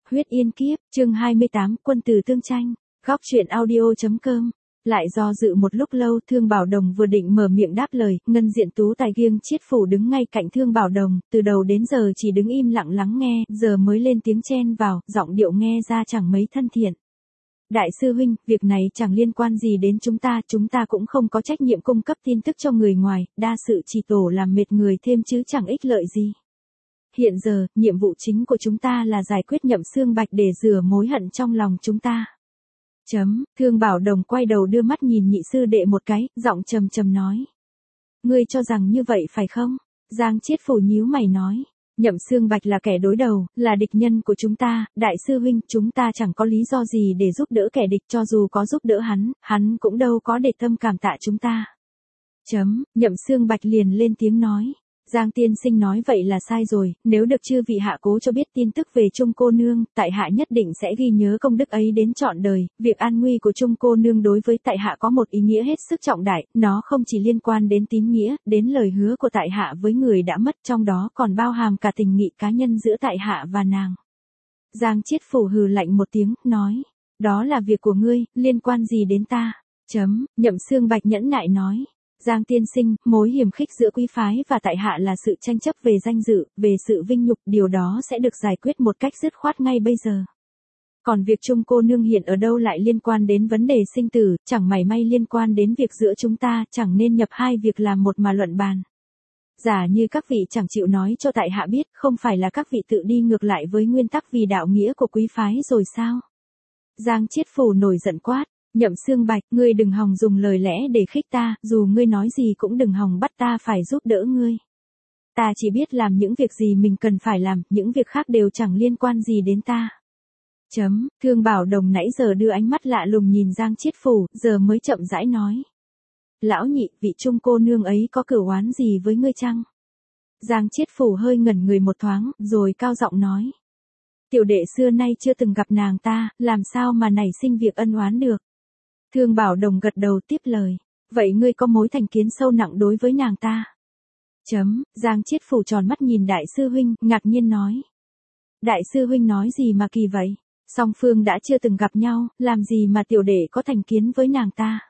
Huyết Yên Kiếp, chương 28, quân tử tương tranh. Góc truyện audio.com. Lại do dự một lúc lâu, Thương Bảo Đồng vừa định mở miệng đáp lời, Ngân Diện Tú Tài Kiêng Chiết Phủ đứng ngay cạnh Thương Bảo Đồng, từ đầu đến giờ chỉ đứng im lặng lắng nghe, giờ mới lên tiếng chen vào, giọng điệu nghe ra chẳng mấy thân thiện. Đại sư huynh, việc này chẳng liên quan gì đến chúng ta cũng không có trách nhiệm cung cấp tin tức cho người ngoài, đa sự chỉ tổ làm mệt người thêm chứ chẳng ích lợi gì. Hiện giờ, nhiệm vụ chính của chúng ta là giải quyết Nhậm Xương Bạch để rửa mối hận trong lòng chúng ta. Thương Bảo Đồng quay đầu đưa mắt nhìn nhị sư đệ một cái, giọng trầm trầm nói. Ngươi cho rằng như vậy phải không? Giang Chiết Phủ nhíu mày nói. Nhậm Xương Bạch là kẻ đối đầu, là địch nhân của chúng ta, đại sư huynh, chúng ta chẳng có lý do gì để giúp đỡ kẻ địch, cho dù có giúp đỡ hắn cũng đâu có để tâm cảm tạ chúng ta. Nhậm Xương Bạch liền lên tiếng nói. Giang tiên sinh nói vậy là sai rồi, nếu được chư vị hạ cố cho biết tin tức về Trung cô nương, tại hạ nhất định sẽ ghi nhớ công đức ấy đến trọn đời, việc an nguy của Trung cô nương đối với tại hạ có một ý nghĩa hết sức trọng đại, nó không chỉ liên quan đến tín nghĩa, đến lời hứa của tại hạ với người đã mất, trong đó còn bao hàm cả tình nghị cá nhân giữa tại hạ và nàng. Giang Chiết Phủ hừ lạnh một tiếng, nói, đó là việc của ngươi, liên quan gì đến ta? Nhậm Xương Bạch nhẫn nại nói. Giang tiên sinh, mối hiềm khích giữa quý phái và tại hạ là sự tranh chấp về danh dự, về sự vinh nhục, điều đó sẽ được giải quyết một cách dứt khoát ngay bây giờ. Còn việc Trung cô nương hiện ở đâu lại liên quan đến vấn đề sinh tử, chẳng mảy may liên quan đến việc giữa chúng ta, chẳng nên nhập hai việc làm một mà luận bàn. Giả như các vị chẳng chịu nói cho tại hạ biết, không phải là các vị tự đi ngược lại với nguyên tắc vì đạo nghĩa của quý phái rồi sao? Giang Chiết Phủ nổi giận quát. Nhậm Xương Bạch, ngươi đừng hòng dùng lời lẽ để khích ta, dù ngươi nói gì cũng đừng hòng bắt ta phải giúp đỡ ngươi. Ta chỉ biết làm những việc gì mình cần phải làm, những việc khác đều chẳng liên quan gì đến ta. Thương Bảo Đồng nãy giờ đưa ánh mắt lạ lùng nhìn Giang Chiết Phủ, giờ mới chậm rãi nói. Lão nhị, vị Trung cô nương ấy có cửu oán gì với ngươi chăng? Giang Chiết Phủ hơi ngẩn người một thoáng, rồi cao giọng nói. Tiểu đệ xưa nay chưa từng gặp nàng ta, làm sao mà nảy sinh việc ân oán được? Thương Bảo Đồng gật đầu tiếp lời. Vậy ngươi có mối thành kiến sâu nặng đối với nàng ta? Giang Chiết Phủ tròn mắt nhìn đại sư huynh, ngạc nhiên nói. Đại sư huynh nói gì mà kỳ vậy? Song phương đã chưa từng gặp nhau, làm gì mà tiểu đệ có thành kiến với nàng ta?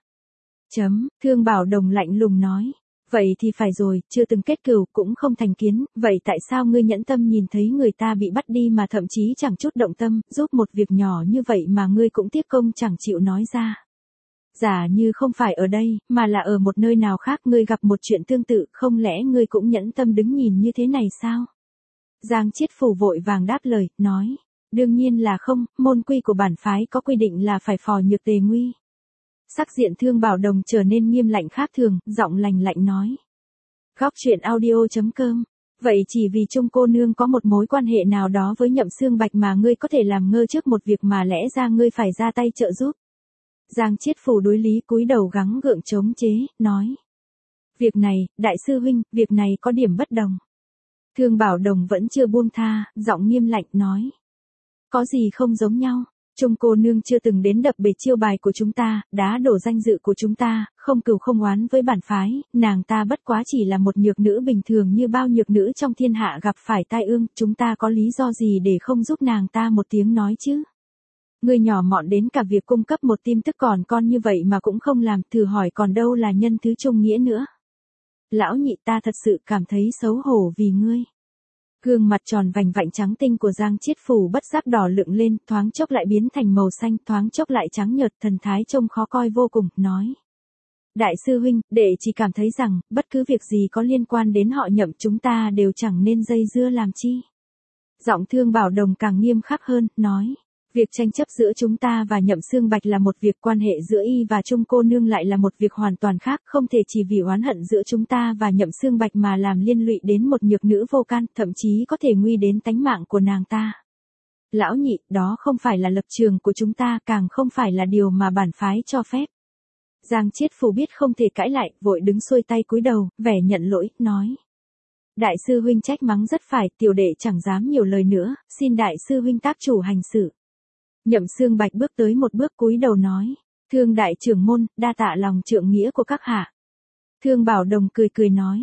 Thương Bảo Đồng lạnh lùng nói. Vậy thì phải rồi, chưa từng kết cừu, cũng không thành kiến, vậy tại sao ngươi nhẫn tâm nhìn thấy người ta bị bắt đi mà thậm chí chẳng chút động tâm, giúp một việc nhỏ như vậy mà ngươi cũng tiếc công chẳng chịu nói ra? Giả như không phải ở đây, mà là ở một nơi nào khác ngươi gặp một chuyện tương tự, không lẽ ngươi cũng nhẫn tâm đứng nhìn như thế này sao? Giang Chiết Phủ vội vàng đáp lời, nói. Đương nhiên là không, môn quy của bản phái có quy định là phải phò nhược tề nguy. Sắc diện Thương Bảo Đồng trở nên nghiêm lạnh khác thường, giọng lạnh lạnh nói. Góc truyện audio.com. Vậy chỉ vì Trung cô nương có một mối quan hệ nào đó với Nhậm Xương Bạch mà ngươi có thể làm ngơ trước một việc mà lẽ ra ngươi phải ra tay trợ giúp? Giang Chiết Phủ đối lý cúi đầu gắng gượng chống chế, nói. Việc này, đại sư huynh, việc này có điểm bất đồng. Thương Bảo Đồng vẫn chưa buông tha, giọng nghiêm lạnh nói. Có gì không giống nhau? Trung cô nương chưa từng đến đập bể chiêu bài của chúng ta, đá đổ danh dự của chúng ta, không cừu không oán với bản phái, nàng ta bất quá chỉ là một nhược nữ bình thường như bao nhược nữ trong thiên hạ gặp phải tai ương, chúng ta có lý do gì để không giúp nàng ta một tiếng nói chứ? Ngươi nhỏ mọn đến cả việc cung cấp một tin tức còn con như vậy mà cũng không làm, thử hỏi còn đâu là nhân thứ trung nghĩa nữa. Lão nhị, ta thật sự cảm thấy xấu hổ vì ngươi. Gương mặt tròn vành vạnh trắng tinh của Giang Chiết Phủ bất giác đỏ lựng lên, thoáng chốc lại biến thành màu xanh, thoáng chốc lại trắng nhợt, thần thái trông khó coi vô cùng, nói. Đại sư huynh, đệ chỉ cảm thấy rằng, bất cứ việc gì có liên quan đến họ Nhậm chúng ta đều chẳng nên dây dưa làm chi. Giọng Thương Bảo Đồng càng nghiêm khắc hơn, nói. Việc tranh chấp giữa chúng ta và Nhậm Xương Bạch là một việc, quan hệ giữa y và Trung cô nương lại là một việc hoàn toàn khác, không thể chỉ vì oán hận giữa chúng ta và Nhậm Xương Bạch mà làm liên lụy đến một nhược nữ vô can, thậm chí có thể nguy đến tánh mạng của nàng ta. Lão nhị, đó không phải là lập trường của chúng ta, càng không phải là điều mà bản phái cho phép. Giang Chiết Phủ biết không thể cãi lại, vội đứng xuôi tay cúi đầu, vẻ nhận lỗi, nói. Đại sư huynh trách mắng rất phải, tiểu đệ chẳng dám nhiều lời nữa, xin đại sư huynh tác chủ hành sự. Nhậm Xương Bạch bước tới một bước cúi đầu nói. Thương đại trưởng môn, đa tạ lòng trượng nghĩa của các hạ. Thương Bảo Đồng cười cười nói.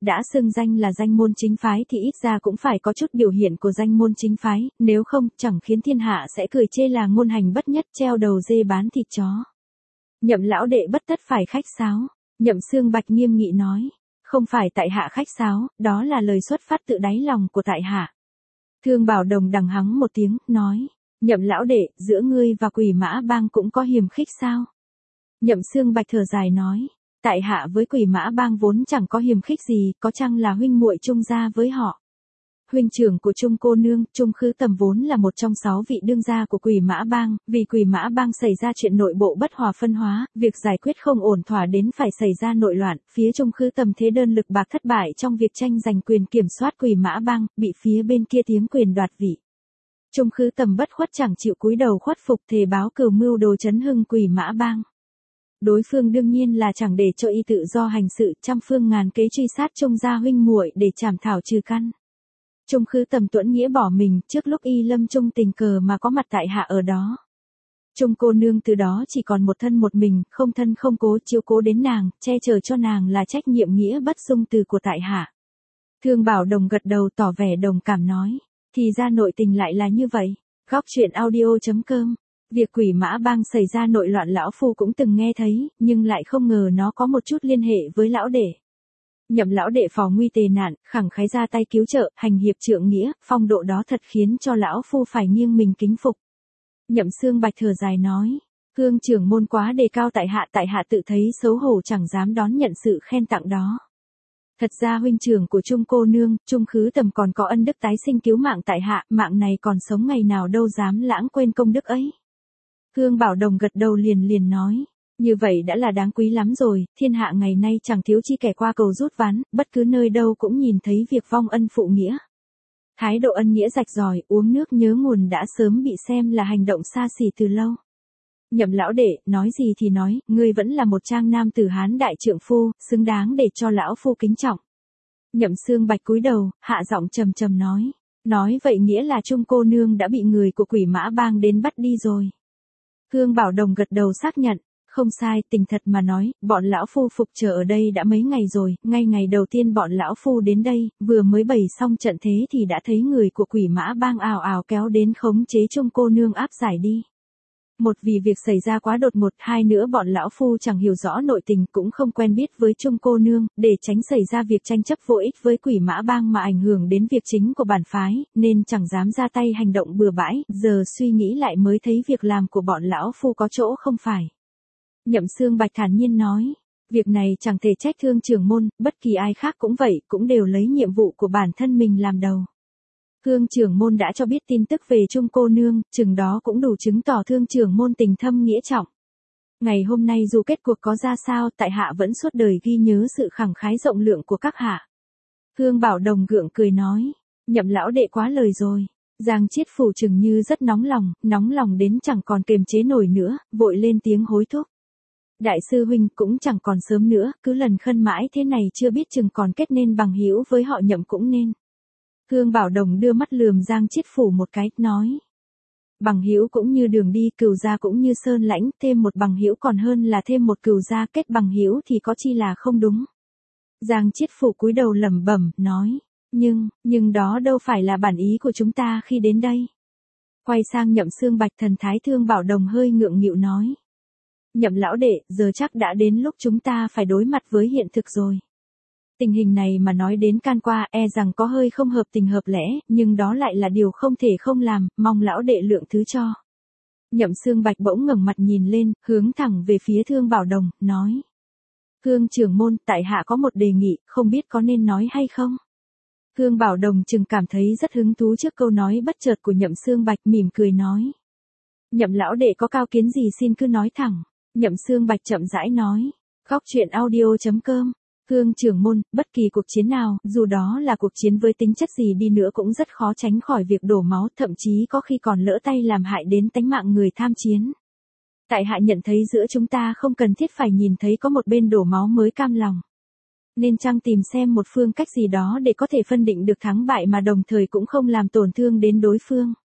đã xưng danh là danh môn chính phái thì ít ra cũng phải có chút biểu hiện của danh môn chính phái, nếu không, chẳng khiến thiên hạ sẽ cười chê là ngôn hành bất nhất, treo đầu dê bán thịt chó. Nhậm lão đệ bất tất phải khách sáo, Nhậm Xương Bạch nghiêm nghị nói, không phải tại hạ khách sáo, đó là lời xuất phát tự đáy lòng của tại hạ. Thương Bảo Đồng đằng hắng một tiếng, nói, Nhậm lão đệ, giữa ngươi và Quỷ Mã Bang cũng có hiềm khích sao? Nhậm Xương Bạch thở dài nói, tại hạ với Quỷ Mã Bang vốn chẳng có hiềm khích gì, có chăng là huynh muội chung gia với họ. Huynh trưởng của Trung cô nương, Trung Khứ Tầm vốn là một trong 6 vị đương gia của Quỷ Mã Bang, vì Quỷ Mã Bang xảy ra chuyện nội bộ bất hòa phân hóa, việc giải quyết không ổn thỏa đến phải xảy ra nội loạn, phía Trung Khứ Tầm thế đơn lực bạc thất bại trong việc tranh giành quyền kiểm soát Quỷ Mã Bang, bị phía bên kia chiếm quyền đoạt vị. Trung Khứ Tầm bất khuất chẳng chịu cúi đầu khuất phục, thề báo cừu mưu đồ chấn hưng Quỷ Mã Bang. Đối phương đương nhiên là chẳng để cho y tự do hành sự, trăm phương ngàn kế truy sát Trung gia huynh muội để trảm thảo trừ căn. Trung Khứ Tầm tuẫn nghĩa bỏ mình, trước lúc y lâm trung tình cờ mà có mặt tại hạ ở đó. Trung cô nương từ đó chỉ còn một thân một mình, không thân không cố, chiếu cố đến nàng, che chở cho nàng là trách nhiệm nghĩa bất dung từ của tại hạ. Thương Bảo Đồng gật đầu tỏ vẻ đồng cảm nói, thì ra nội tình lại là như vậy. Góc truyện audio.com. Việc Quỷ Mã Bang xảy ra nội loạn lão phu cũng từng nghe thấy, nhưng lại không ngờ nó có một chút liên hệ với lão đệ. Nhậm lão đệ phò nguy tề nạn, khẳng khái ra tay cứu trợ, hành hiệp trượng nghĩa, phong độ đó thật khiến cho lão phu phải nghiêng mình kính phục. Nhậm Xương Bạch thở dài nói, Hương trưởng môn quá đề cao tại hạ tự thấy xấu hổ chẳng dám đón nhận sự khen tặng đó. Thật ra huynh trưởng của Trung cô nương, Trung Khứ Tầm còn có ân đức tái sinh cứu mạng tại hạ, mạng này còn sống ngày nào đâu dám lãng quên công đức ấy. Thương Bảo Đồng gật đầu liền nói, như vậy đã là đáng quý lắm rồi, thiên hạ ngày nay chẳng thiếu chi kẻ qua cầu rút ván, bất cứ nơi đâu cũng nhìn thấy việc vong ân phụ nghĩa. Thái độ ân nghĩa rạch ròi, uống nước nhớ nguồn đã sớm bị xem là hành động xa xỉ từ lâu. Nhậm lão đệ, nói gì thì nói, ngươi vẫn là một trang nam tử Hán đại trượng phu, xứng đáng để cho lão phu kính trọng. Nhậm Xương Bạch cúi đầu, hạ giọng trầm nói vậy nghĩa là Trung cô nương đã bị người của Quỷ Mã Bang đến bắt đi rồi. Thương Bảo Đồng gật đầu xác nhận, không sai, tình thật mà nói, bọn lão phu phục chờ ở đây đã mấy ngày rồi, ngay ngày đầu tiên bọn lão phu đến đây, vừa mới bày xong trận thế thì đã thấy người của Quỷ Mã Bang ào ào kéo đến khống chế Trung cô nương áp giải đi. Một vì việc xảy ra quá đột ngột, hai nữa bọn lão phu chẳng hiểu rõ nội tình cũng không quen biết với Trung cô nương, để tránh xảy ra việc tranh chấp vô ích với Quỷ Mã Bang mà ảnh hưởng đến việc chính của bản phái, nên chẳng dám ra tay hành động bừa bãi, giờ suy nghĩ lại mới thấy việc làm của bọn lão phu có chỗ không phải. Nhậm Xương Bạch thản nhiên nói, việc này chẳng thể trách Thương trưởng môn, bất kỳ ai khác cũng vậy, cũng đều lấy nhiệm vụ của bản thân mình làm đầu. Thương trưởng môn đã cho biết tin tức về Trung cô nương, chừng đó cũng đủ chứng tỏ Thương trưởng môn tình thâm nghĩa trọng. Ngày hôm nay dù kết cuộc có ra sao, tại hạ vẫn suốt đời ghi nhớ sự khẳng khái rộng lượng của các hạ. Thương Bảo Đồng gượng cười nói, Nhậm lão đệ quá lời rồi. Giang Chiết Phủ chừng như rất nóng lòng đến chẳng còn kiềm chế nổi nữa, vội lên tiếng hối thúc. Đại sư huynh cũng chẳng còn sớm nữa, cứ lần khân mãi thế này chưa biết chừng còn kết nên bằng hữu với họ Nhậm cũng nên. Thương Bảo Đồng đưa mắt lườm Giang Chiết Phủ một cái, nói. Bằng hữu cũng như đường đi, cừu gia cũng như sơn lãnh, thêm một bằng hữu còn hơn là thêm một cừu gia, kết bằng hữu thì có chi là không đúng. Giang Chiết Phủ cúi đầu lẩm bẩm, nói. Nhưng đó đâu phải là bản ý của chúng ta khi đến đây. Quay sang Nhậm Xương Bạch, thần thái Thương Bảo Đồng hơi ngượng nghịu nói. Nhậm lão đệ, giờ chắc đã đến lúc chúng ta phải đối mặt với hiện thực rồi. Tình hình này mà nói đến can qua e rằng có hơi không hợp tình hợp lẽ, nhưng đó lại là điều không thể không làm, mong lão đệ lượng thứ cho. Nhậm Xương Bạch bỗng ngẩng mặt nhìn lên, hướng thẳng về phía Thương Bảo Đồng, nói. Thương trưởng môn, tại hạ có một đề nghị, không biết có nên nói hay không? Thương Bảo Đồng chừng cảm thấy rất hứng thú trước câu nói bất chợt của Nhậm Xương Bạch, mỉm cười nói. Nhậm lão đệ có cao kiến gì xin cứ nói thẳng. Nhậm Xương Bạch chậm rãi nói. Góc truyện audio.com. Thương trưởng môn, bất kỳ cuộc chiến nào, dù đó là cuộc chiến với tính chất gì đi nữa cũng rất khó tránh khỏi việc đổ máu, thậm chí có khi còn lỡ tay làm hại đến tánh mạng người tham chiến. Tại hạ nhận thấy giữa chúng ta không cần thiết phải nhìn thấy có một bên đổ máu mới cam lòng. Nên chăng tìm xem một phương cách gì đó để có thể phân định được thắng bại mà đồng thời cũng không làm tổn thương đến đối phương.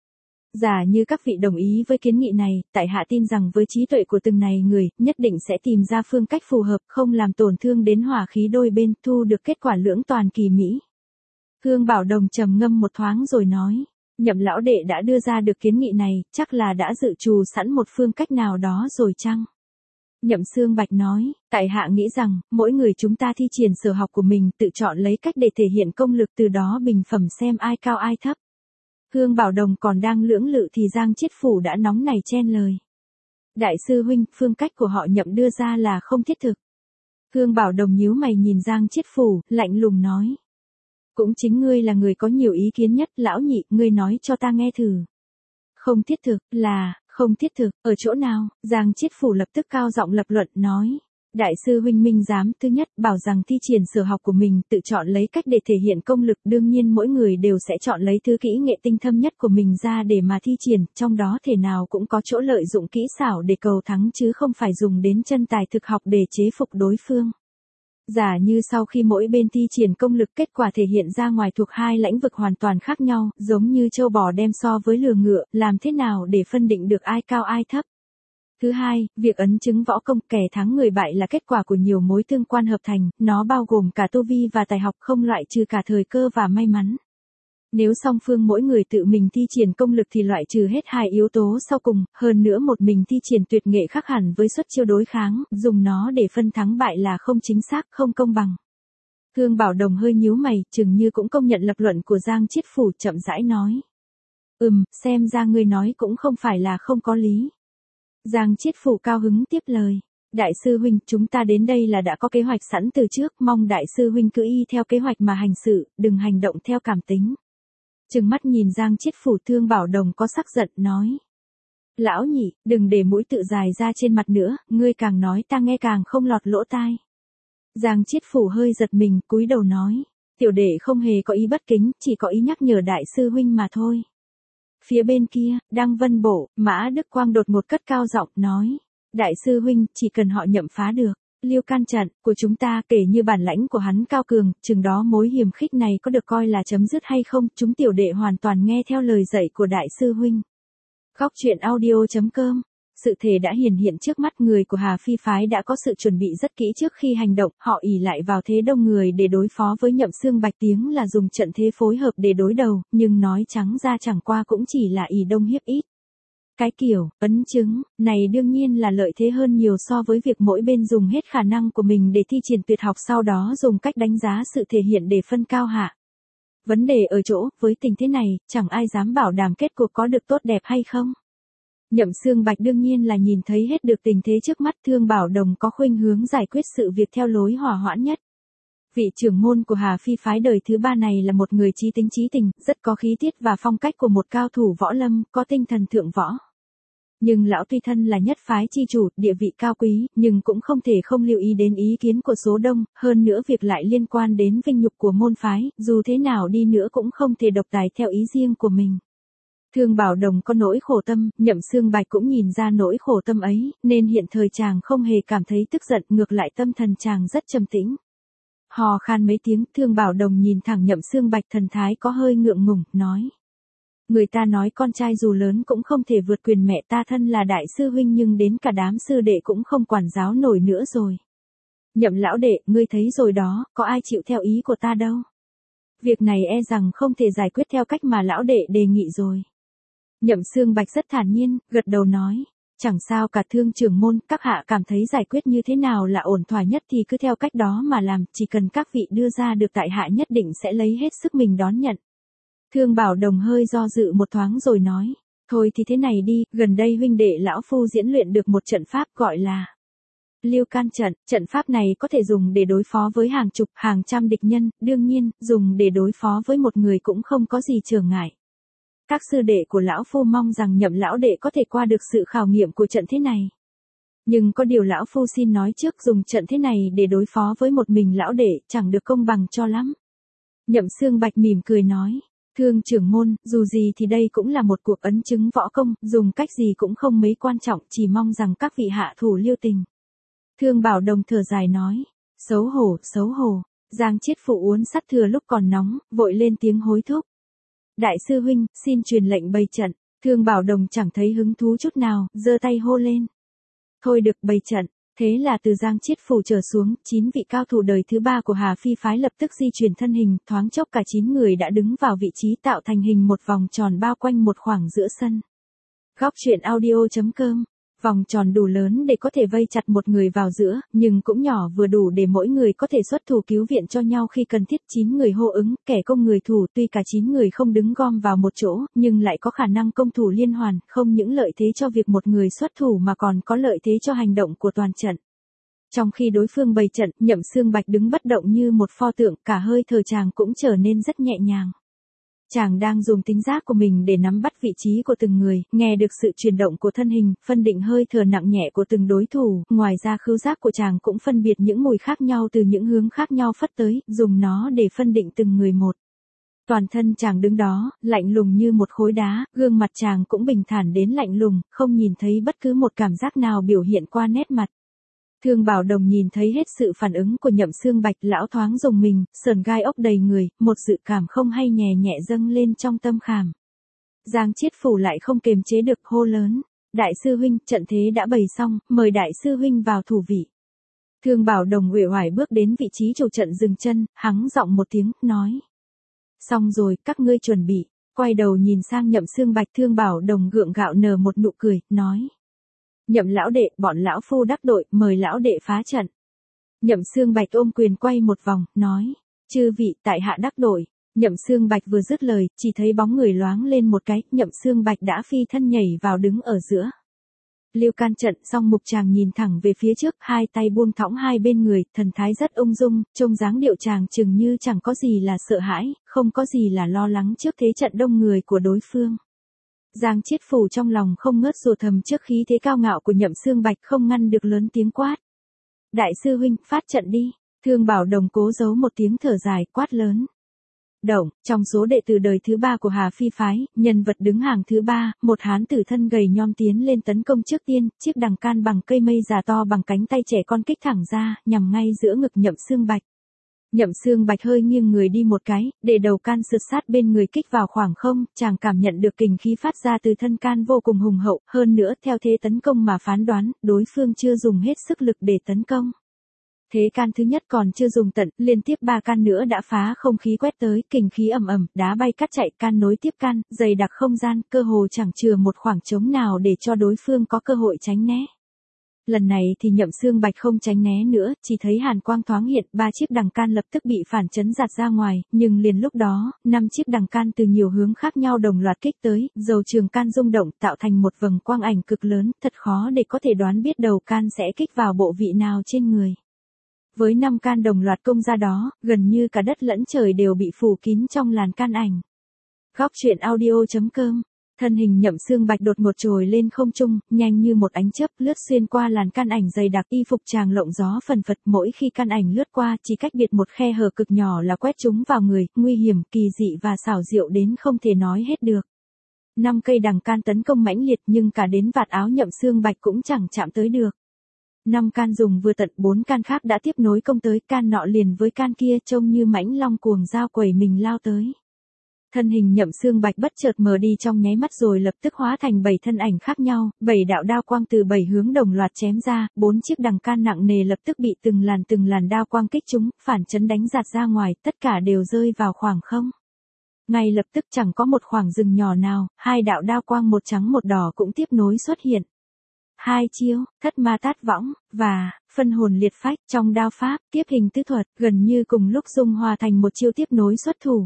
Giả như các vị đồng ý với kiến nghị này, tại hạ tin rằng với trí tuệ của từng này người, nhất định sẽ tìm ra phương cách phù hợp, không làm tổn thương đến hòa khí đôi bên, thu được kết quả lưỡng toàn kỳ mỹ. Thương Bảo Đồng trầm ngâm một thoáng rồi nói, Nhậm lão đệ đã đưa ra được kiến nghị này, chắc là đã dự trù sẵn một phương cách nào đó rồi chăng? Nhậm Xương Bạch nói, tại hạ nghĩ rằng, mỗi người chúng ta thi triển sở học của mình tự chọn lấy cách để thể hiện công lực, từ đó bình phẩm xem ai cao ai thấp. Thương Bảo Đồng còn đang lưỡng lự thì Giang Chiết Phủ đã nóng nảy chen lời. Đại sư huynh, phương cách của họ Nhậm đưa ra là không thiết thực. Thương Bảo Đồng nhíu mày nhìn Giang Chiết Phủ, lạnh lùng nói. Cũng chính ngươi là người có nhiều ý kiến nhất, lão nhị, ngươi nói cho ta nghe thử. Không thiết thực, là, không thiết thực, ở chỗ nào? Giang Chiết Phủ lập tức cao giọng lập luận nói. Đại sư huynh minh giám, thứ nhất, bảo rằng thi triển sở học của mình, tự chọn lấy cách để thể hiện công lực, đương nhiên mỗi người đều sẽ chọn lấy thứ kỹ nghệ tinh thâm nhất của mình ra để mà thi triển, trong đó thể nào cũng có chỗ lợi dụng kỹ xảo để cầu thắng chứ không phải dùng đến chân tài thực học để chế phục đối phương. Giả như sau khi mỗi bên thi triển công lực, kết quả thể hiện ra ngoài thuộc hai lĩnh vực hoàn toàn khác nhau, giống như trâu bò đem so với lừa ngựa, làm thế nào để phân định được ai cao ai thấp? Thứ hai, việc ấn chứng võ công, kẻ thắng người bại là kết quả của nhiều mối tương quan hợp thành, nó bao gồm cả tu vi và tài học, không loại trừ cả thời cơ và may mắn. Nếu song phương mỗi người tự mình thi triển công lực thì loại trừ hết hai yếu tố sau cùng, hơn nữa một mình thi triển tuyệt nghệ khác hẳn với xuất chiêu đối kháng, dùng nó để phân thắng bại là không chính xác, không công bằng. Thương Bảo Đồng hơi nhíu mày, chừng như cũng công nhận lập luận của Giang Chiết Phủ, chậm rãi nói. Xem ra ngươi nói cũng không phải là không có lý. Giang Chiết Phủ cao hứng tiếp lời. Đại sư huynh, chúng ta đến đây là đã có kế hoạch sẵn từ trước, mong đại sư huynh cứ y theo kế hoạch mà hành sự, đừng hành động theo cảm tính. Trừng mắt nhìn Giang Chiết Phủ, Thương Bảo Đồng có sắc giận, nói. Lão nhị, đừng để mũi tự dài ra trên mặt nữa, ngươi càng nói ta nghe càng không lọt lỗ tai. Giang Chiết Phủ hơi giật mình, cúi đầu nói. Tiểu đệ không hề có ý bất kính, chỉ có ý nhắc nhở đại sư huynh mà thôi. Phía bên kia, Đăng Vân Bổ, Mã Đức Quang đột ngột cất cao giọng, nói. Đại sư huynh, chỉ cần họ Nhậm phá được Liêu Can trận của chúng ta, kể như bản lãnh của hắn cao cường, chừng đó mối hiềm khích này có được coi là chấm dứt hay không, chúng tiểu đệ hoàn toàn nghe theo lời dạy của đại sư huynh. Góc truyện audio.com. Sự thể đã hiển hiện trước mắt, người của Hà Phi phái đã có sự chuẩn bị rất kỹ trước khi hành động, họ ỷ lại vào thế đông người để đối phó với Nhậm Xương Bạch, tiếng là dùng trận thế phối hợp để đối đầu, nhưng nói trắng ra chẳng qua cũng chỉ là ỷ đông hiếp ít. Cái kiểu, ấn chứng, này đương nhiên là lợi thế hơn nhiều so với việc mỗi bên dùng hết khả năng của mình để thi triển tuyệt học, sau đó dùng cách đánh giá sự thể hiện để phân cao hạ. Vấn đề ở chỗ, với tình thế này, chẳng ai dám bảo đảm kết cuộc có được tốt đẹp hay không. Nhậm Xương Bạch đương nhiên là nhìn thấy hết được tình thế trước mắt, Thương Bảo Đồng có khuynh hướng giải quyết sự việc theo lối hòa hoãn nhất. Vị trưởng môn của Hà Phi phái đời thứ ba này là một người trí tính trí tình, rất có khí tiết và phong cách của một cao thủ võ lâm, có tinh thần thượng võ. Nhưng lão tuy thân là nhất phái chi chủ, địa vị cao quý, nhưng cũng không thể không lưu ý đến ý kiến của số đông, hơn nữa việc lại liên quan đến vinh nhục của môn phái, dù thế nào đi nữa cũng không thể độc tài theo ý riêng của mình. Thương Bảo Đồng có nỗi khổ tâm, Nhậm Xương Bạch cũng nhìn ra nỗi khổ tâm ấy, nên hiện thời chàng không hề cảm thấy tức giận, ngược lại tâm thần chàng rất trầm tĩnh. Hò khan mấy tiếng, Thương Bảo Đồng nhìn thẳng Nhậm Xương Bạch, thần thái có hơi ngượng ngùng, nói. Người ta nói con trai dù lớn cũng không thể vượt quyền mẹ, ta thân là đại sư huynh nhưng đến cả đám sư đệ cũng không quản giáo nổi nữa rồi. Nhậm lão đệ, ngươi thấy rồi đó, có ai chịu theo ý của ta đâu. Việc này e rằng không thể giải quyết theo cách mà lão đệ đề nghị rồi. Nhậm Xương Bạch rất thản nhiên, gật đầu nói. Chẳng sao cả Thương trưởng môn, các hạ cảm thấy giải quyết như thế nào là ổn thỏa nhất thì cứ theo cách đó mà làm, chỉ cần các vị đưa ra được tại hạ nhất định sẽ lấy hết sức mình đón nhận. Thương Bảo Đồng hơi do dự một thoáng rồi nói. Thôi thì thế này đi, gần đây huynh đệ lão phu diễn luyện được một trận pháp gọi là Liêu Can trận, trận pháp này có thể dùng để đối phó với hàng chục, hàng trăm địch nhân, đương nhiên, dùng để đối phó với một người cũng không có gì trở ngại. Các sư đệ của lão phu mong rằng Nhậm lão đệ có thể qua được sự khảo nghiệm của trận thế này. Nhưng có điều lão phu xin nói trước, dùng trận thế này để đối phó với một mình lão đệ, chẳng được công bằng cho lắm. Nhậm Xương Bạch mỉm cười nói. Thương trưởng môn, dù gì thì đây cũng là một cuộc ấn chứng võ công, dùng cách gì cũng không mấy quan trọng, chỉ mong rằng các vị hạ thủ liêu tình. Thương Bảo Đồng thở dài nói. Xấu hổ, xấu hổ. Giang Chiết Phụ uốn sắt thừa lúc còn nóng, vội lên tiếng hối thúc. Đại sư huynh, xin truyền lệnh bày trận. Thương Bảo Đồng chẳng thấy hứng thú chút nào, giơ tay hô lên. Thôi được bày trận. Thế là từ Giang Chiết Phủ trở xuống, 9 vị cao thủ đời thứ 3 của Hà Phi phái lập tức di chuyển thân hình, thoáng chốc cả 9 người đã đứng vào vị trí tạo thành hình một vòng tròn bao quanh một khoảng giữa sân. Góc truyện audio.com. Vòng tròn đủ lớn để có thể vây chặt một người vào giữa, nhưng cũng nhỏ vừa đủ để mỗi người có thể xuất thủ cứu viện cho nhau khi cần thiết. 9 người hô ứng, kẻ công người thủ, tuy cả 9 người không đứng gom vào một chỗ, nhưng lại có khả năng công thủ liên hoàn, không những lợi thế cho việc một người xuất thủ mà còn có lợi thế cho hành động của toàn trận. Trong khi đối phương bày trận, Nhậm Xương Bạch đứng bất động như một pho tượng, cả hơi thở chàng cũng trở nên rất nhẹ nhàng. Chàng đang dùng tính giác của mình để nắm bắt vị trí của từng người, nghe được sự chuyển động của thân hình, phân định hơi thở nặng nhẹ của từng đối thủ, ngoài ra khứu giác của chàng cũng phân biệt những mùi khác nhau từ những hướng khác nhau phất tới, dùng nó để phân định từng người một. Toàn thân chàng đứng đó, lạnh lùng như một khối đá, gương mặt chàng cũng bình thản đến lạnh lùng, không nhìn thấy bất cứ một cảm giác nào biểu hiện qua nét mặt. Thương Bảo Đồng nhìn thấy hết sự phản ứng của Nhậm Xương Bạch, lão thoáng rùng mình, sờn gai ốc đầy người, một dự cảm không hay nhẹ nhẹ dâng lên trong tâm khảm. Giang Chiết Phủ lại không kềm chế được, hô lớn: Đại sư huynh, trận thế đã bày xong, mời đại sư huynh vào thủ vị. Thương Bảo Đồng uể oải bước đến vị trí chủ trận dừng chân, hắng giọng một tiếng, nói: Xong rồi, các ngươi chuẩn bị. Quay đầu nhìn sang Nhậm Xương Bạch, Thương Bảo Đồng gượng gạo nở một nụ cười, nói: Nhậm lão đệ, bọn lão phu đắc đội, mời lão đệ phá trận. Nhậm Xương Bạch ôm quyền quay một vòng, nói: Chư vị, tại hạ đắc đội. Nhậm Xương Bạch vừa dứt lời, chỉ thấy bóng người loáng lên một cái, Nhậm Xương Bạch đã phi thân nhảy vào đứng ở giữa. Lưu can trận xong, mục chàng nhìn thẳng về phía trước, hai tay buông thõng hai bên người, thần thái rất ung dung, trông dáng điệu chàng chừng như chẳng có gì là sợ hãi, không có gì là lo lắng trước thế trận đông người của đối phương. Giang Chiết Phủ trong lòng không ngớt rủa thầm trước khí thế cao ngạo của Nhậm Xương Bạch, không ngăn được lớn tiếng quát: Đại sư huynh, phát trận đi. Thương Bảo Đồng cố giấu một tiếng thở dài, quát lớn: Động. Trong số đệ tử đời thứ 3 của Hà Phi phái, nhân vật đứng hàng thứ 3, một hán tử thân gầy nhom tiến lên tấn công trước tiên, chiếc đằng can bằng cây mây già to bằng cánh tay trẻ con kích thẳng ra, nhằm ngay giữa ngực Nhậm Xương Bạch. Nhậm Xương Bạch hơi nghiêng người đi một cái, để đầu can sượt sát bên người kích vào khoảng không, chàng cảm nhận được kình khí phát ra từ thân can vô cùng hùng hậu, hơn nữa theo thế tấn công mà phán đoán, đối phương chưa dùng hết sức lực để tấn công. Thế can thứ nhất còn chưa dùng tận, liên tiếp 3 can nữa đã phá không khí quét tới, kình khí ầm ầm, đá bay cắt chạy, can nối tiếp can, dày đặc không gian, cơ hồ chẳng chừa một khoảng trống nào để cho đối phương có cơ hội tránh né. Lần này thì Nhậm Xương Bạch không tránh né nữa, chỉ thấy hàn quang thoáng hiện, 3 chiếc đằng can lập tức bị phản chấn giạt ra ngoài, nhưng liền lúc đó, 5 chiếc đằng can từ nhiều hướng khác nhau đồng loạt kích tới, dầu trường can rung động tạo thành một vầng quang ảnh cực lớn, thật khó để có thể đoán biết đầu can sẽ kích vào bộ vị nào trên người. Với 5 can đồng loạt công ra đó, gần như cả đất lẫn trời đều bị phủ kín trong làn can ảnh. Góc truyện audio.com. Thân hình Nhậm Xương Bạch đột ngột trồi lên không trung, nhanh như một ánh chớp lướt xuyên qua làn can ảnh dày đặc, y phục chàng lộng gió phần phật, mỗi khi can ảnh lướt qua chỉ cách biệt một khe hở cực nhỏ là quét chúng vào người, nguy hiểm, kỳ dị và xảo diệu đến không thể nói hết được. 5 cây đằng can tấn công mãnh liệt nhưng cả đến vạt áo Nhậm Xương Bạch cũng chẳng chạm tới được. 5 can dùng vừa tận, 4 can khác đã tiếp nối công tới, can nọ liền với can kia trông như mãnh long cuồng dao quẩy mình lao tới. Thân hình Nhậm Xương Bạch bất chợt mờ đi trong nháy mắt rồi lập tức hóa thành 7 thân ảnh khác nhau, 7 đạo đao quang từ 7 hướng đồng loạt chém ra, 4 chiếc đằng can nặng nề lập tức bị từng làn đao quang kích trúng, phản chấn đánh giạt ra ngoài, tất cả đều rơi vào khoảng không. Ngay lập tức chẳng có một khoảng rừng nhỏ nào, 2 đạo đao quang một trắng một đỏ cũng tiếp nối xuất hiện. 2 chiêu, thất ma tát võng, và phân hồn liệt phách trong đao pháp, tiếp hình tứ thuật, gần như cùng lúc dung hòa thành một chiêu tiếp nối xuất thủ.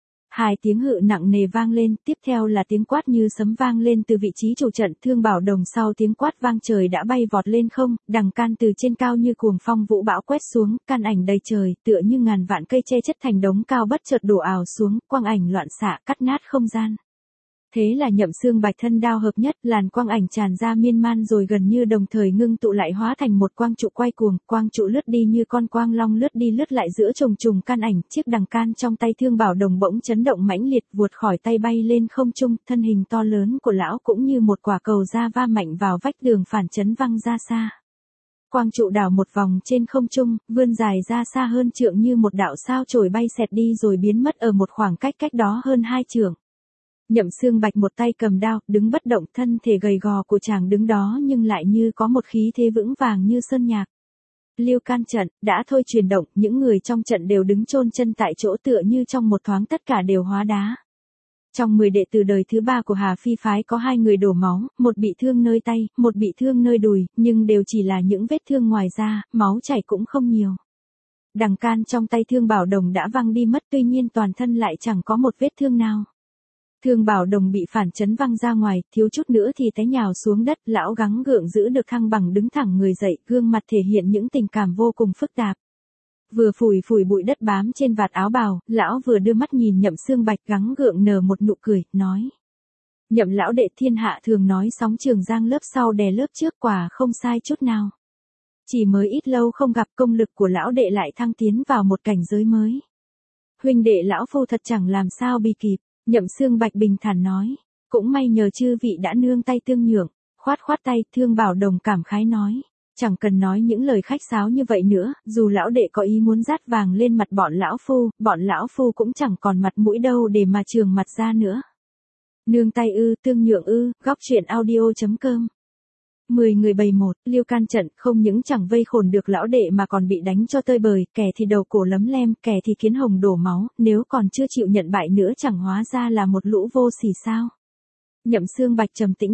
2 tiếng hự nặng nề vang lên, tiếp theo là tiếng quát như sấm vang lên từ vị trí chủ trận. Thương Bảo Đồng sau tiếng quát vang trời đã bay vọt lên không, đằng can từ trên cao như cuồng phong vũ bão quét xuống, can ảnh đầy trời, tựa như ngàn vạn cây che chất thành đống cao bất chợt đổ ào xuống, quang ảnh loạn xạ cắt nát không gian. Thế là Nhậm Xương Bạch thân đao hợp nhất, làn quang ảnh tràn ra miên man rồi gần như đồng thời ngưng tụ lại hóa thành một quang trụ quay cuồng, quang trụ lướt đi như con quang long lướt đi lướt lại giữa trùng trùng can ảnh, chiếc đằng can trong tay Thương Bảo Đồng bỗng chấn động mãnh liệt, vuột khỏi tay bay lên không trung, thân hình to lớn của lão cũng như một quả cầu da va mạnh vào vách tường phản chấn văng ra xa. Quang trụ đảo một vòng trên không trung, vươn dài ra xa hơn trượng như một đạo sao chổi bay xẹt đi rồi biến mất ở một khoảng cách đó hơn 2 trượng. Nhậm Xương Bạch một tay cầm đao, đứng bất động, thân thể gầy gò của chàng đứng đó nhưng lại như có một khí thế vững vàng như sơn nhạc. Liêu can trận, đã thôi chuyển động, những người trong trận đều đứng chôn chân tại chỗ tựa như trong một thoáng tất cả đều hóa đá. Trong 10 đệ tử đời thứ 3 của Hà Phi phái có 2 người đổ máu, một bị thương nơi tay, một bị thương nơi đùi, nhưng đều chỉ là những vết thương ngoài da, máu chảy cũng không nhiều. Đằng can trong tay Thương Bảo Đồng đã văng đi mất, tuy nhiên toàn thân lại chẳng có một vết thương nào. Thương Bảo Đồng bị phản chấn văng ra ngoài, thiếu chút nữa thì té nhào xuống đất, lão gắng gượng giữ được thăng bằng đứng thẳng người dậy, gương mặt thể hiện những tình cảm vô cùng phức tạp. Vừa phủi phủi bụi đất bám trên vạt áo bào, lão vừa đưa mắt nhìn Nhậm Xương Bạch gắng gượng nở một nụ cười, nói. Nhậm lão đệ, thiên hạ thường nói sóng Trường Giang lớp sau đè lớp trước, quả không sai chút nào. Chỉ mới ít lâu không gặp, công lực của lão đệ lại thăng tiến vào một cảnh giới mới. Huynh đệ lão phu thật chẳng làm sao bị kịp. Nhậm Xương Bạch bình thản nói. Cũng may nhờ chư vị đã nương tay tương nhượng. Khoát khoát tay, Thương Bảo Đồng cảm khái nói. Chẳng cần nói những lời khách sáo như vậy nữa, dù lão đệ có ý muốn dát vàng lên mặt bọn lão phu cũng chẳng còn mặt mũi đâu để mà trường mặt ra nữa. Nương tay ư, tương nhượng ư, góc truyện audio.com. 10 người bầy một, Liêu can trận, không những chẳng vây khổn được lão đệ mà còn bị đánh cho tơi bời, kẻ thì đầu cổ lấm lem, kẻ thì kiến hồng đổ máu, nếu còn chưa chịu nhận bại nữa chẳng hóa ra là một lũ vô sỉ sao. Nhậm Xương Bạch trầm tĩnh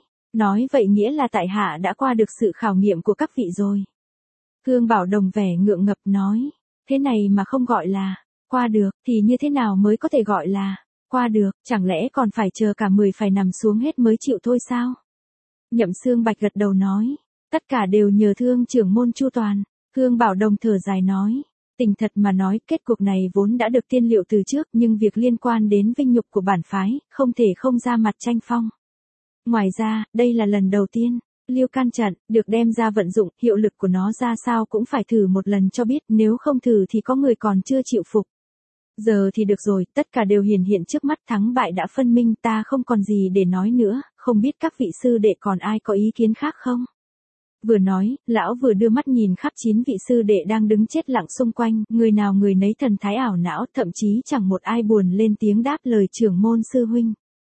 nói vậy nghĩa là tại hạ đã qua được sự khảo nghiệm của các vị rồi. Thương Bảo Đồng vẻ ngượng ngập nói, thế này mà không gọi là qua được, thì như thế nào mới có thể gọi là qua được, chẳng lẽ còn phải chờ cả 10 phải nằm xuống hết mới chịu thôi sao? Nhậm Xương Bạch gật đầu nói, tất cả đều nhờ Thương trưởng môn chu toàn. Thương Bảo Đồng thở dài nói, tình thật mà nói, kết cục này vốn đã được tiên liệu từ trước, nhưng việc liên quan đến vinh nhục của bản phái, không thể không ra mặt tranh phong. Ngoài ra, đây là lần đầu tiên, Liêu can trận, được đem ra vận dụng, hiệu lực của nó ra sao cũng phải thử một lần cho biết, nếu không thử thì có người còn chưa chịu phục. Giờ thì được rồi, tất cả đều hiển hiện trước mắt, thắng bại đã phân minh, ta không còn gì để nói nữa, không biết các vị sư đệ còn ai có ý kiến khác không? Vừa nói, lão vừa đưa mắt nhìn khắp 9 vị sư đệ đang đứng chết lặng xung quanh, người nào người nấy thần thái ảo não, thậm chí chẳng một ai buồn lên tiếng đáp lời trưởng môn sư huynh.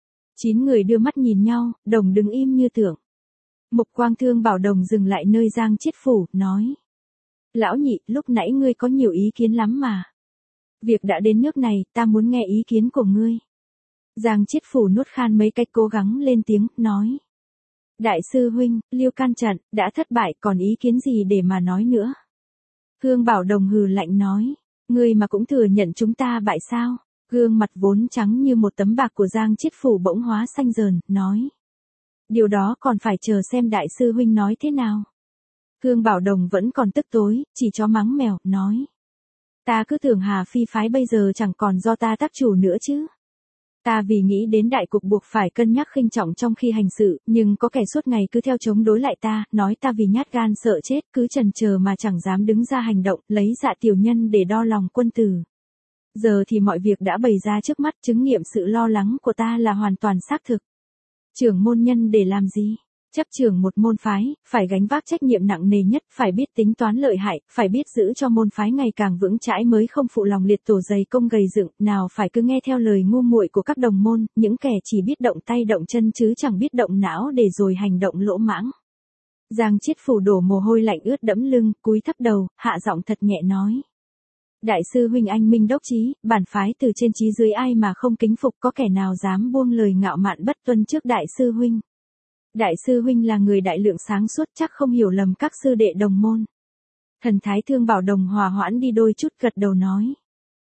9 người đưa mắt nhìn nhau, Đồng đứng im như tượng. Mục quang Thương Bảo Đồng dừng lại nơi Giang Chiết Phủ, nói. Lão nhị, lúc nãy ngươi có nhiều ý kiến lắm mà. Việc đã đến nước này, ta muốn nghe ý kiến của ngươi. Giang Chiết Phủ nuốt khan mấy cách cố gắng lên tiếng, nói. Đại sư huynh, Liêu can trận, đã thất bại, còn ý kiến gì để mà nói nữa? Thương Bảo Đồng hừ lạnh nói. Ngươi mà cũng thừa nhận chúng ta bại sao? Gương mặt vốn trắng như một tấm bạc của Giang Chiết Phủ bỗng hóa xanh dờn, nói. Điều đó còn phải chờ xem đại sư huynh nói thế nào. Thương Bảo Đồng vẫn còn tức tối, chỉ chó mắng mèo, nói. Ta cứ tưởng Hà Phi phái bây giờ chẳng còn do ta tác chủ nữa chứ. Ta vì nghĩ đến đại cục buộc phải cân nhắc khinh trọng trong khi hành sự, nhưng có kẻ suốt ngày cứ theo chống đối lại ta, nói ta vì nhát gan sợ chết, cứ chần chờ mà chẳng dám đứng ra hành động, lấy dạ tiểu nhân để đo lòng quân tử. Giờ thì mọi việc đã bày ra trước mắt, chứng nghiệm sự lo lắng của ta là hoàn toàn xác thực. Trưởng môn nhân để làm gì? Chấp trưởng một môn phái, phải gánh vác trách nhiệm nặng nề nhất, phải biết tính toán lợi hại, phải biết giữ cho môn phái ngày càng vững chãi mới không phụ lòng liệt tổ dày công gầy dựng, nào phải cứ nghe theo lời ngu muội của các đồng môn, những kẻ chỉ biết động tay động chân chứ chẳng biết động não để rồi hành động lỗ mãng. Giang Chiết Phủ đổ mồ hôi lạnh ướt đẫm lưng, cúi thấp đầu, hạ giọng thật nhẹ nói. Đại sư huynh anh minh đốc trí, bản phái từ trên chí dưới ai mà không kính phục, có kẻ nào dám buông lời ngạo mạn bất tuân trước đại sư huynh. Đại sư huynh là người đại lượng sáng suốt, chắc không hiểu lầm các sư đệ đồng môn. Thần thái Thương Bảo Đồng hòa hoãn đi đôi chút, gật đầu nói.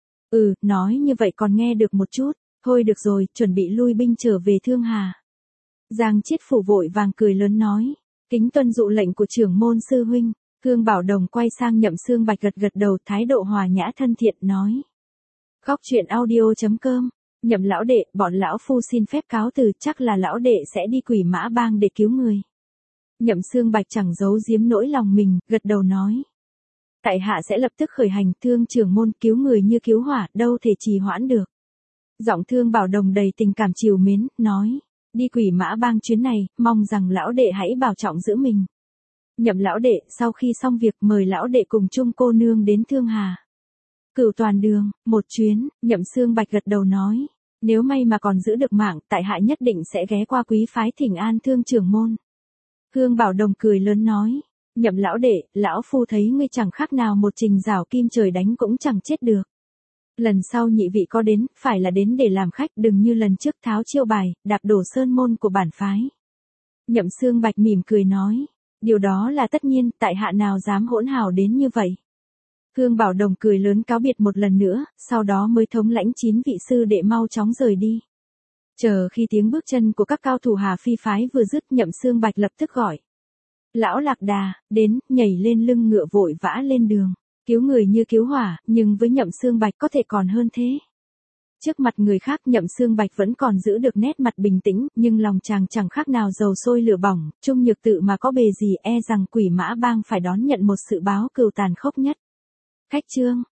Nói như vậy còn nghe được một chút, thôi được rồi, chuẩn bị lui binh trở về Thương Hà. Giang Chiết Phủ vội vàng cười lớn nói, kính tuân dụ lệnh của trưởng môn sư huynh. Thương Bảo Đồng quay sang Nhậm Xương Bạch gật gật đầu, thái độ hòa nhã thân thiện, nói. Góc truyện audio.com. Nhậm lão đệ, bọn lão phu xin phép cáo từ, chắc là lão đệ sẽ đi Quỷ Mã Bang để cứu người. Nhậm Xương Bạch chẳng giấu giếm nỗi lòng mình, gật đầu nói. Tại hạ sẽ lập tức khởi hành, Thương trưởng môn, cứu người như cứu hỏa, đâu thể trì hoãn được. Giọng Thương Bảo Đồng đầy tình cảm trìu mến, nói. Đi Quỷ Mã Bang chuyến này, mong rằng lão đệ hãy bảo trọng giữ mình. Nhậm lão đệ, sau khi xong việc mời lão đệ cùng chung cô nương đến Thương Hà. Cửu toàn đường, một chuyến, Nhậm Xương Bạch gật đầu nói. Nếu may mà còn giữ được mạng, tại hạ nhất định sẽ ghé qua quý phái thỉnh an Thương trưởng môn. Thương Bảo Đồng cười lớn nói, Nhậm lão đệ, lão phu thấy ngươi chẳng khác nào một trình rào kim trời đánh cũng chẳng chết được. Lần sau nhị vị có đến, phải là đến để làm khách, đừng như lần trước tháo chiêu bài, đạp đổ sơn môn của bản phái. Nhậm Xương Bạch mỉm cười nói, điều đó là tất nhiên, tại hạ nào dám hỗn hào đến như vậy. Thương Bảo Đồng cười lớn cáo biệt một lần nữa, sau đó mới thống lãnh 9 vị sư đệ mau chóng rời đi. Chờ khi tiếng bước chân của các cao thủ Hà Phi phái vừa dứt, Nhậm Xương Bạch lập tức gọi. Lão Lạc Đà, đến, nhảy lên lưng ngựa vội vã lên đường. Cứu người như cứu hỏa, nhưng với Nhậm Xương Bạch có thể còn hơn thế. Trước mặt người khác Nhậm Xương Bạch vẫn còn giữ được nét mặt bình tĩnh, nhưng lòng chàng chẳng khác nào dầu sôi lửa bỏng, Trung Nhược Tự mà có bề gì e rằng Quỷ Mã Bang phải đón nhận một sự báo cừu tàn khốc nhất. Khách trương,